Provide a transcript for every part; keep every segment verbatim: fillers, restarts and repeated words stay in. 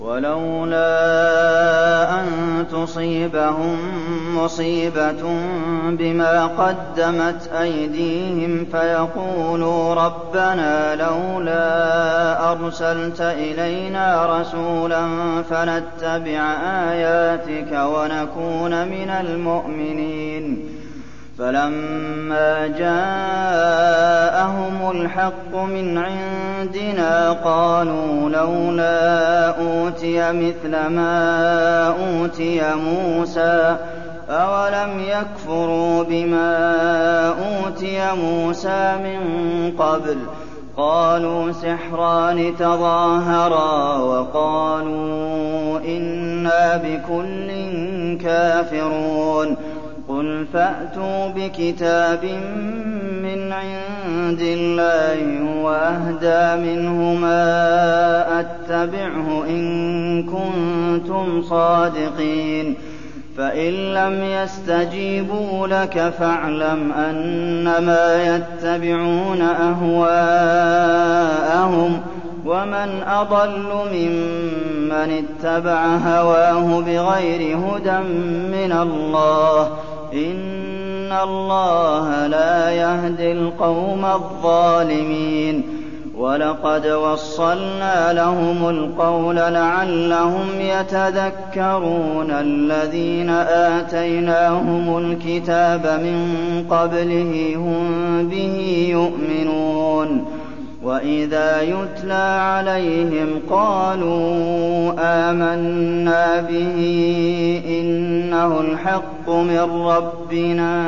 وَلَوْلَا أَن تُصِيبَهُم مُّصِيبَةٌ بِمَا قَدَّمَتْ أَيْدِيهِمْ فَيَقُولُوا رَبَّنَا لَوْلَا أَرْسَلْتَ إِلَيْنَا رَسُولًا فَنَتَّبِعَ آيَاتِكَ وَنَكُونَ مِنَ الْمُؤْمِنِينَ فَلَمَّا جَاءَهُمُ الْحَقُّ مِنْ عِندِنَا قَالُوا لَوْلَا أُوتِيَ مِثْلَ مَا أُوتِيَ مُوسَىٰ ۚ أَوَلَمْ يَكْفُرُوا بِمَا أُوتِيَ مُوسَىٰ مِن قَبْلُ ۖ قَالُوا سِحْرَانِ تَظَاهَرَا وَقَالُوا إِنَّا بِكُلٍّ كَافِرُونَ قُلْ فَأْتُوا بِكِتَابٍ مِّنْ عِندِ اللَّهِ هُوَ أَهْدَىٰ مِنْهُمَا أَتَّبِعْهُ إِن كُنتُمْ صَادِقِينَ فَإِن لَّمْ يَسْتَجِيبُوا لَكَ فَاعْلَمْ أَنَّمَا يَتَّبِعُونَ أَهْوَاءَهُمْ ۚ وَمَنْ أَضَلُّ مِمَّنِ اتَّبَعَ هَوَاهُ بِغَيْرِ هُدًى مِّنَ اللَّهِ ۚ إِنَّ اللَّهَ لَا يَهْدِي الْقَوْمَ الظَّالِمِينَ وَلَقَدْ وَصَّلْنَا لَهُمُ الْقَوْلَ لَعَلَّهُمْ يَتَذَكَّرُونَ الَّذِينَ آتَيْنَاهُمُ الْكِتَابَ مِن قَبْلِهِ هُم بِهِ يُؤْمِنُونَ وَإِذَا يُتْلَىٰ عَلَيْهِمْ قَالُوا آمَنَّا بِهِ إِنَّهُ الْحَقُّ مِن رَّبِّنَا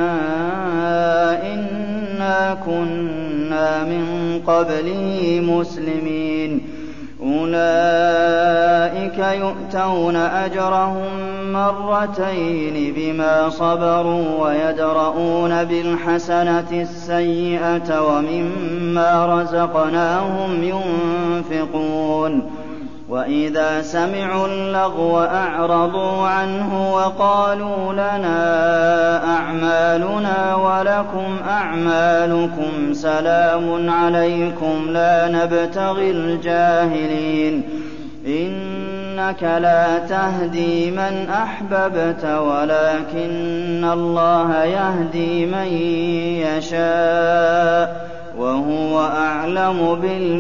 إِنَّا كُنَّا مِن قَبْلِهِ مُسْلِمِينَ أُولَٰئِكَ يُؤْتَوْنَ أَجْرَهُم مَّرَّتَيْنِ بِمَا صَبَرُوا وَيَدْرَءُونَ بِالْحَسَنَةِ السَّيِّئَةَ وَمِمَّا رَزَقْنَاهُمْ يُنفِقُونَ وَإِذَا سَمِعُوا اللَّغْوَ أَعْرَضُوا عَنْهُ وَقَالُوا لَنَا أَعْمَالُنَا وَلَكُمْ أَعْمَالُكُمْ سَلَامٌ عَلَيْكُمْ لَا نَبْتَغِي الْجَاهِلِينَ إِنَّكَ لَا تَهْدِي مَنْ أَحْبَبْتَ وَلَٰكِنَّ اللَّهَ يَهْدِي مَن يَشَاءُ ۚ وَهُوَ أَعْلَمُ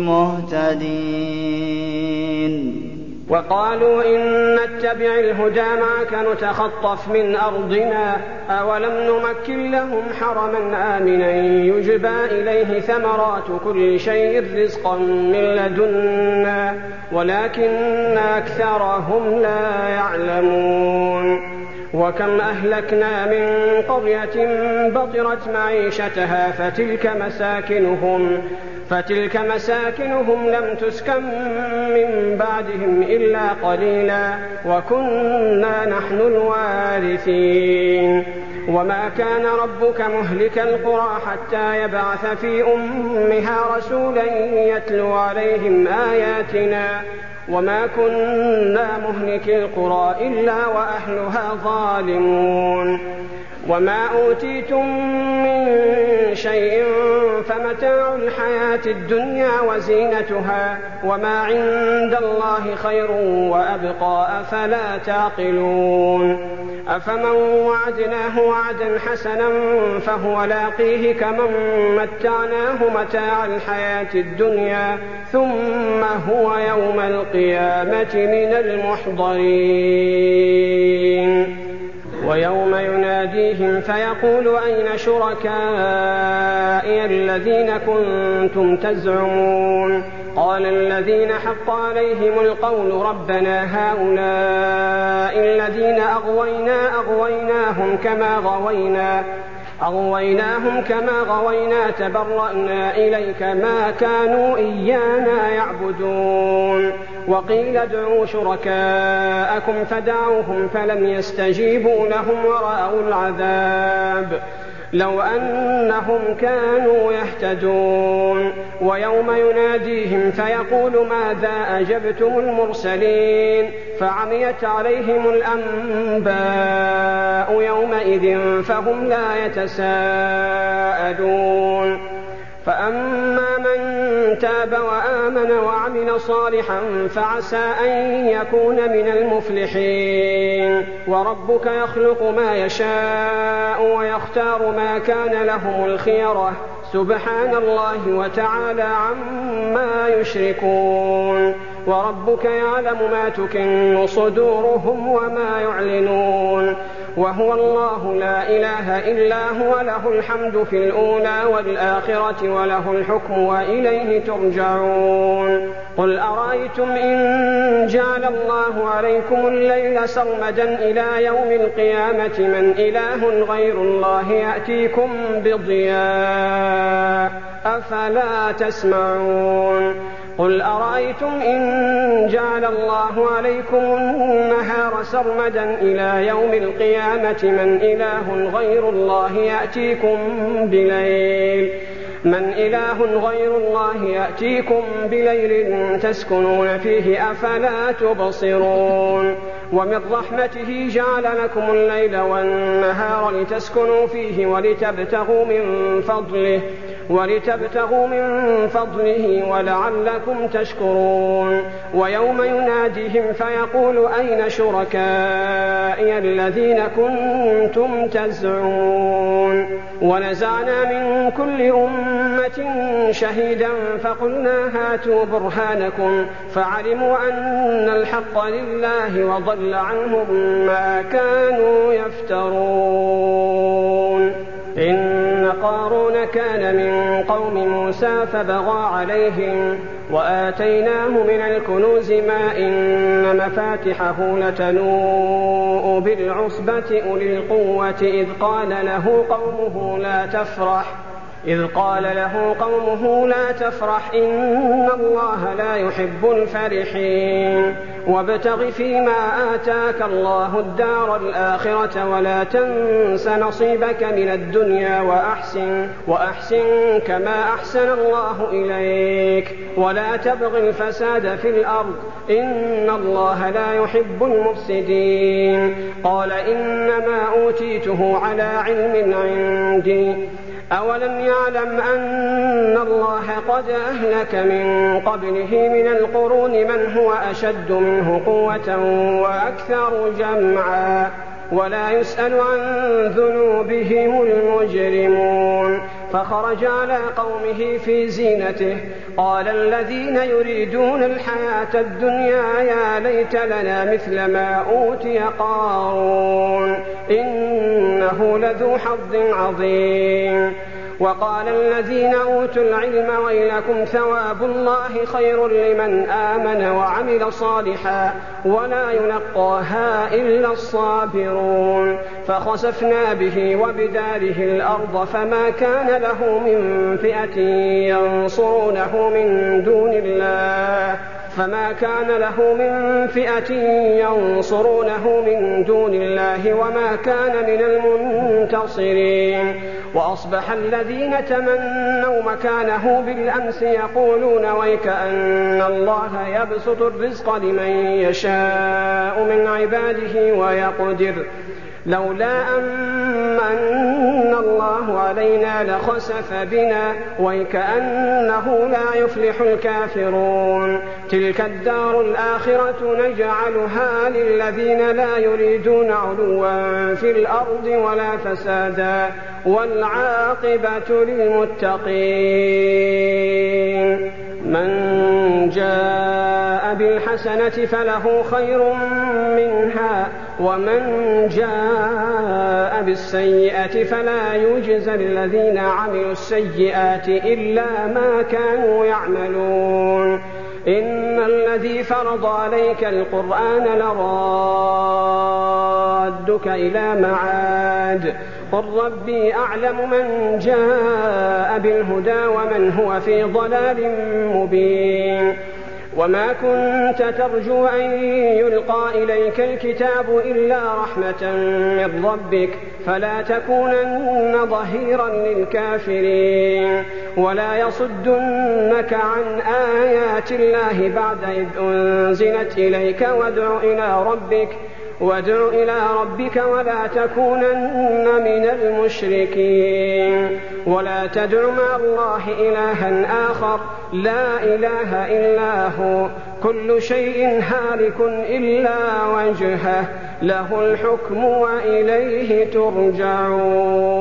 بِالْمُهْتَدِينَ وَقَالُوا إِن نَّتَّبِعِ الْهُدَىٰ مَعَكَ نُتَخَطَّفْ مِنْ أَرْضِنَا ۚ أَوَلَمْ نُمَكِّن لَّهُمْ حَرَمًا آمِنًا يُجْبَىٰ إِلَيْهِ ثَمَرَاتُ كُلِّ شَيْءٍ رِّزْقًا مِّن لَّدُنَّا وَلَٰكِنَّ أَكْثَرَهُمْ لَا يَعْلَمُونَ وَكَمْ أَهْلَكْنَا مِن قَرْيَةٍ بَطِرَتْ مَعِيشَتَهَا فَتِلْكَ مَسَاكِنُهُمْ فتلك مساكنهم لم تسكن من بعدهم إلا قليلا وكنا نحن الوارثين وما كان ربك مهلك القرى حتى يبعث في أمها رسولا يتلو عليهم آياتنا وما كنا مهلك القرى إلا وأهلها ظالمون وما أوتيتم من شيء فمتاع الحياة الدنيا وزينتها وما عند الله خير وأبقى أفلا تعقلون أفمن وعدناه وعدا حسنا فهو لاقيه كمن متعناه متاع الحياة الدنيا ثم هو يوم القيامة من المحضرين ويوم يناديهم فيقول أين شركائي الذين كنتم تزعمون قال الذين حق عليهم القول ربنا هؤلاء الذين أغوينا أغويناهم كما غوينا أغويناهم كما غوينا تبرأنا إليك ما كانوا إيانا يعبدون وقيل ادعوا شركاءكم فدعوهم فلم يستجيبوا لهم ورأوا العذاب لو أنهم كانوا يهتدون ويوم يناديهم فيقول ماذا أجبتم المرسلين فعميت عليهم الأنباء يومئذ فهم لا يتساءلون فأما من تاب وآمن وعمل صالحا فعسى أن يكون من المفلحين. وربك يخلق ما يشاء ويختار ما كان لهم الخيرة سبحان الله وتعالى عما يشركون. وربك يعلم ما تكن صدورهم وما يعلنون. وهو الله لا إله إلا هو له الحمد في الأولى والآخرة وله الحكم وإليه ترجعون. قل أرأيتم إن جعل الله عليكم الليل سرمدا إلى يوم القيامة من إله غير الله يأتيكم بضياء أفلا تسمعون. قل أرأيتم إن جعل الله عليكم النهار سرمدا إلى يوم القيامة من إله غير الله يأتيكم بليل من إله غير الله يأتيكم بليل تسكنون فيه أفلا تبصرون. ومن رحمته جعل لكم الليل والنهار لتسكنوا فيه ولتبتغوا من فضله ولتبتغوا من فضله ولعلكم تشكرون. ويوم يناديهم فيقول أين شركائي الذين كنتم تزعمون. ونزعنا من كل أمة شهيدا فقلنا هاتوا برهانكم فعلموا أن الحق لله وضل عنهم ما كانوا يفترون. إن قارون كان من قوم موسى فبغى عليهم وآتيناه من الكنوز ما إن مفاتحه لتنوء بالعصبة أولي القوة إذ قال له قومه لا تفرح إذ قال له قومه لا تفرح إن الله لا يحب الفرحين. وابتغ فيما آتاك الله الدار الآخرة ولا تنس نصيبك من الدنيا وأحسن وأحسن كما أحسن الله إليك ولا تبغ الفساد في الأرض إن الله لا يحب المفسدين. قال إنما أوتيته على علم عندي أولم يعلم أن الله قد أهلك من قبله من القرون من هو أشد منه قوة وأكثر جمعا ولا يسأل عن ذنوبهم المجرمون. فخرج على قومه في زينته قال الذين يريدون الحياة الدنيا يا ليت لنا مثل ما أوتي قارون إنه لذو حظ عظيم. وقال الذين أوتوا العلم ويلكم ثواب الله خير لمن آمن وعمل صالحا ولا يلقاها إلا الصابرون. فخسفنا به وبداره الأرض فما كان له من فئة ينصرونه من دون الله فما كان له من فئة ينصرونه من دون الله وما كان من المنتصرين. وأصبح الذين تمنوا مكانه بالأمس يقولون ويكأن الله يبسط الرزق لمن يشاء من عباده ويقدر لولا أمن الله علينا لخسف بنا ويكأنه لا يفلح الكافرون. تلك الدار الآخرة نجعلها للذين لا يريدون علوا في الأرض ولا فسادا والعاقبة للمتقين. من جاء بالحسنة فله خير منها ومن جاء بالسيئة فلا يجزى الذين عملوا السيئات إلا ما كانوا يعملون. إن الذي فرض عليك القرآن لرادك إلى معاد قل ربي أعلم من جاء بالهدى ومن هو في ضلال مبين. وما كنت ترجو أن يلقى إليك الكتاب إلا رحمة من ربك فلا تكونن ظهيرا للكافرين ولا يصدنك عن آيات الله بعد إذ أنزلت إليك وادع إلى ربك وادع إلى ربك ولا تكونن من المشركين ولا تدع مع الله إلها آخر لا إله إلا هو كل شيء هالك إلا وجهه له الحكم وإليه ترجعون.